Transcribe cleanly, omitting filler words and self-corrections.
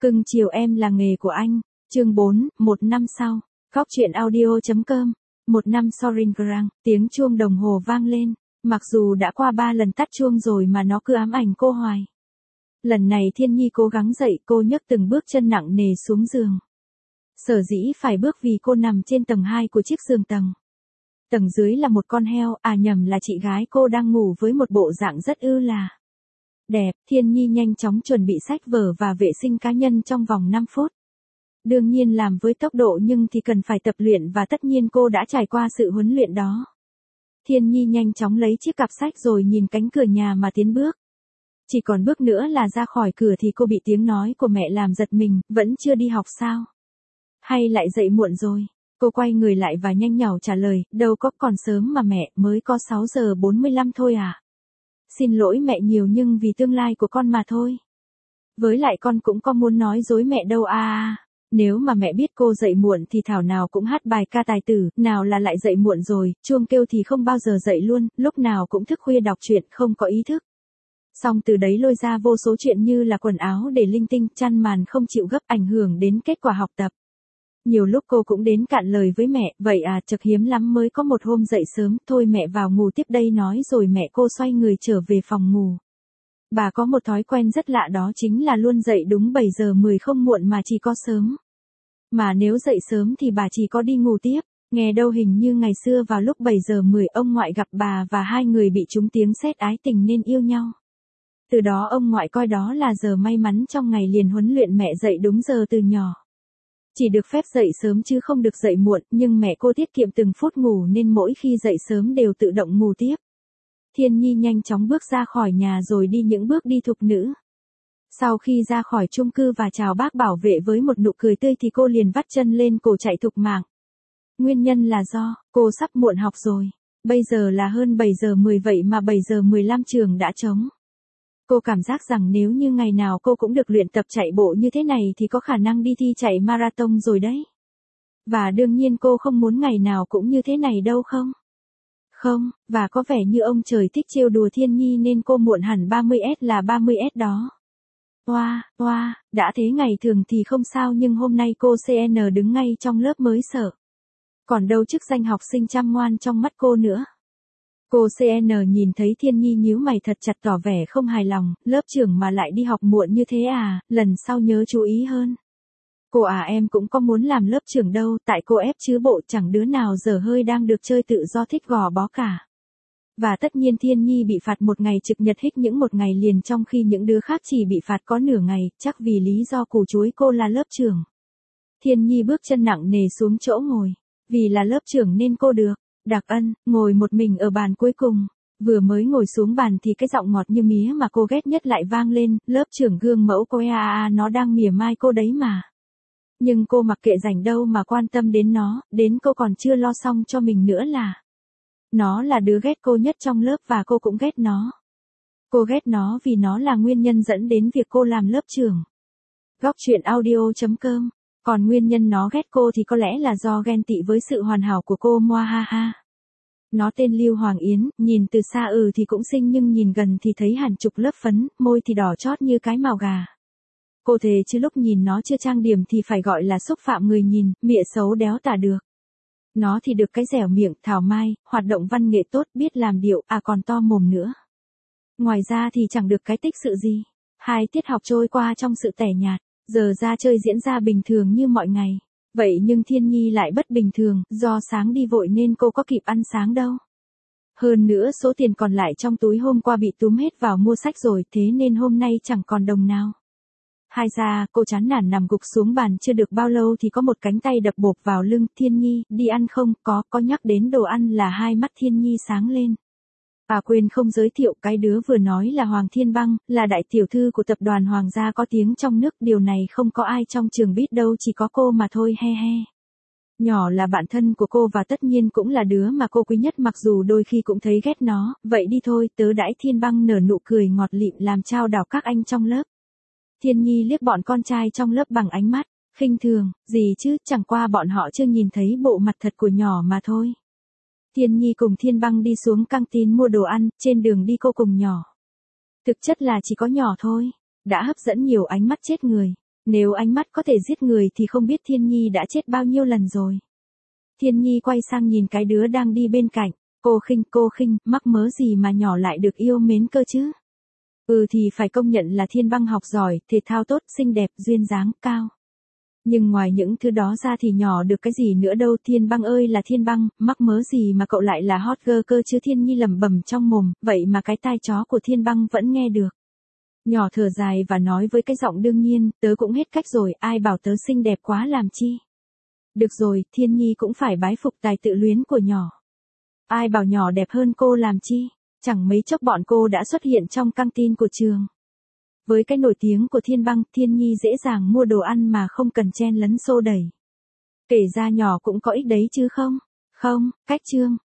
Cưng chiều em là nghề của anh. Chương 4, một năm sau. Góc truyện audio.com. Một năm sau ring rang, tiếng chuông đồng hồ vang lên. Mặc dù đã qua 3 lần tắt chuông rồi mà nó cứ ám ảnh cô hoài. Lần này Thiên Nhi cố gắng dậy, cô nhấc từng bước chân nặng nề xuống giường. Sở dĩ phải bước vì cô nằm trên tầng 2 của chiếc giường tầng. Tầng dưới là một con heo, nhầm là chị gái cô đang ngủ với một bộ dạng rất là đẹp. Thiên Nhi nhanh chóng chuẩn bị sách vở và vệ sinh cá nhân trong vòng 5 phút. Đương nhiên làm với tốc độ nhưng thì cần phải tập luyện và tất nhiên cô đã trải qua sự huấn luyện đó. Thiên Nhi nhanh chóng lấy chiếc cặp sách rồi nhìn cánh cửa nhà mà tiến bước. Chỉ còn bước nữa là ra khỏi cửa thì cô bị tiếng nói của mẹ làm giật mình, vẫn chưa đi học sao? Hay lại dậy muộn rồi? Cô quay người lại và nhanh nhảu trả lời, đâu có, còn sớm mà mẹ, mới có 6 giờ 45 thôi à. Xin lỗi mẹ nhiều nhưng vì tương lai của con mà thôi. Với lại con cũng có muốn nói dối mẹ đâu à. Nếu mà mẹ biết cô dậy muộn thì thảo nào cũng hát bài ca tài tử, nào là lại dậy muộn rồi, chuông kêu thì không bao giờ dậy luôn, lúc nào cũng thức khuya đọc truyện, không có ý thức. Xong từ đấy lôi ra vô số chuyện như là quần áo để linh tinh, chăn màn không chịu gấp, ảnh hưởng đến kết quả học tập. Nhiều lúc cô cũng đến cạn lời với mẹ, vậy à, chật hiếm lắm mới có một hôm dậy sớm, thôi mẹ vào ngủ tiếp đây nói rồi mẹ cô xoay người trở về phòng ngủ. Bà có một thói quen rất lạ đó chính là luôn dậy đúng 7 giờ 10 không muộn mà chỉ có sớm. Mà nếu dậy sớm thì bà chỉ có đi ngủ tiếp, nghe đâu hình như ngày xưa vào lúc 7 giờ 10 ông ngoại gặp bà và hai người bị trúng tiếng sét ái tình nên yêu nhau. Từ đó ông ngoại coi đó là giờ may mắn trong ngày liền huấn luyện mẹ dậy đúng giờ từ nhỏ. Chỉ được phép dậy sớm chứ không được dậy muộn, nhưng mẹ cô tiết kiệm từng phút ngủ nên mỗi khi dậy sớm đều tự động ngủ tiếp. Thiên Nhi nhanh chóng bước ra khỏi nhà rồi đi những bước đi thục nữ. Sau khi ra khỏi chung cư và chào bác bảo vệ với một nụ cười tươi thì cô liền vắt chân lên cổ chạy thục mạng. Nguyên nhân là do, cô sắp muộn học rồi. Bây giờ là hơn 7 giờ 10 vậy mà 7 giờ 15 trường đã trống. Cô cảm giác rằng nếu như ngày nào cô cũng được luyện tập chạy bộ như thế này thì có khả năng đi thi chạy marathon rồi đấy. Và đương nhiên cô không muốn ngày nào cũng như thế này đâu không? Không, và có vẻ như ông trời thích trêu đùa Thiên Nhi nên cô muộn hẳn 30S là 30S đó. Đã thế ngày thường thì không sao nhưng hôm nay cô CN đứng ngay trong lớp mới sợ. Còn đâu chức danh học sinh chăm ngoan trong mắt cô nữa. Cô CN nhìn thấy Thiên Nhi nhíu mày thật chặt tỏ vẻ không hài lòng, lớp trưởng mà lại đi học muộn như thế à, lần sau nhớ chú ý hơn. Cô em cũng có muốn làm lớp trưởng đâu, tại cô ép chứ bộ chẳng đứa nào dở hơi đang được chơi tự do thích gò bó cả. Và tất nhiên Thiên Nhi bị phạt một ngày trực nhật hích những một ngày liền trong khi những đứa khác chỉ bị phạt có nửa ngày, chắc vì lý do củ chuối cô là lớp trưởng. Thiên Nhi bước chân nặng nề xuống chỗ ngồi, vì là lớp trưởng nên cô được. Đặc Ân, ngồi một mình ở bàn cuối cùng. Vừa mới ngồi xuống bàn thì cái giọng ngọt như mía mà cô ghét nhất lại vang lên, lớp trưởng gương mẫu cô nó đang mỉa mai cô đấy mà. Nhưng cô mặc kệ rảnh đâu mà quan tâm đến nó, đến cô còn chưa lo xong cho mình nữa là. Nó là đứa ghét cô nhất trong lớp và cô cũng ghét nó. Cô ghét nó vì nó là nguyên nhân dẫn đến việc cô làm lớp trưởng. Góc truyện audio.com. Còn nguyên nhân nó ghét cô thì có lẽ là do ghen tị với sự hoàn hảo của cô moa ha ha. Nó tên Lưu Hoàng Yến, nhìn từ xa thì cũng xinh nhưng nhìn gần thì thấy hẳn chục lớp phấn, môi thì đỏ chót như cái mào gà. Cô thề chứ lúc nhìn nó chưa trang điểm thì phải gọi là xúc phạm người nhìn, mịa xấu đéo tả được. Nó thì được cái dẻo miệng, thảo mai, hoạt động văn nghệ tốt, biết làm điệu, còn to mồm nữa. Ngoài ra thì chẳng được cái tích sự gì. 2 tiết học trôi qua trong sự tẻ nhạt. Giờ ra chơi diễn ra bình thường như mọi ngày. Vậy nhưng Thiên Nhi lại bất bình thường, do sáng đi vội nên cô có kịp ăn sáng đâu. Hơn nữa số tiền còn lại trong túi hôm qua bị túm hết vào mua sách rồi, thế nên hôm nay chẳng còn đồng nào. Hai ra, cô chán nản nằm gục xuống bàn chưa được bao lâu thì có một cánh tay đập bộp vào lưng. Thiên Nhi, đi ăn không? Có nhắc đến đồ ăn là hai mắt Thiên Nhi sáng lên. Quên không giới thiệu, cái đứa vừa nói là Hoàng Thiên Băng, là đại tiểu thư của tập đoàn Hoàng gia có tiếng trong nước, điều này không có ai trong trường biết đâu, chỉ có cô mà thôi, he he. Nhỏ là bạn thân của cô và tất nhiên cũng là đứa mà cô quý nhất mặc dù đôi khi cũng thấy ghét nó, vậy đi thôi, tớ đãi. Thiên Băng nở nụ cười ngọt lịm làm trao đảo các anh trong lớp. Thiên Nhi liếc bọn con trai trong lớp bằng ánh mắt khinh thường, gì chứ, chẳng qua bọn họ chưa nhìn thấy bộ mặt thật của nhỏ mà thôi. Thiên Nhi cùng Thiên Băng đi xuống căng tin mua đồ ăn, trên đường đi cô cùng nhỏ. Thực chất là chỉ có nhỏ thôi, đã hấp dẫn nhiều ánh mắt chết người. Nếu ánh mắt có thể giết người thì không biết Thiên Nhi đã chết bao nhiêu lần rồi. Thiên Nhi quay sang nhìn cái đứa đang đi bên cạnh. Cô khinh, mắc mớ gì mà nhỏ lại được yêu mến cơ chứ? Ừ thì phải công nhận là Thiên Băng học giỏi, thể thao tốt, xinh đẹp, duyên dáng, cao. Nhưng ngoài những thứ đó ra thì nhỏ được cái gì nữa đâu. Thiên Băng ơi là Thiên Băng, mắc mớ gì mà cậu lại là hot girl cơ chứ? Thiên Nhi lẩm bẩm trong mồm, vậy mà cái tai chó của Thiên Băng vẫn nghe được. Nhỏ thở dài và nói với cái giọng đương nhiên, tớ cũng hết cách rồi, ai bảo tớ xinh đẹp quá làm chi. Được rồi, Thiên Nhi cũng phải bái phục tài tự luyến của nhỏ. Ai bảo nhỏ đẹp hơn cô làm chi. Chẳng mấy chốc bọn cô đã xuất hiện trong căng tin của trường. Với cái nổi tiếng của Thiên Băng, Thiên Nhi dễ dàng mua đồ ăn mà không cần chen lấn xô đẩy. Kể ra nhỏ cũng có ích đấy chứ không? Không, cách chương.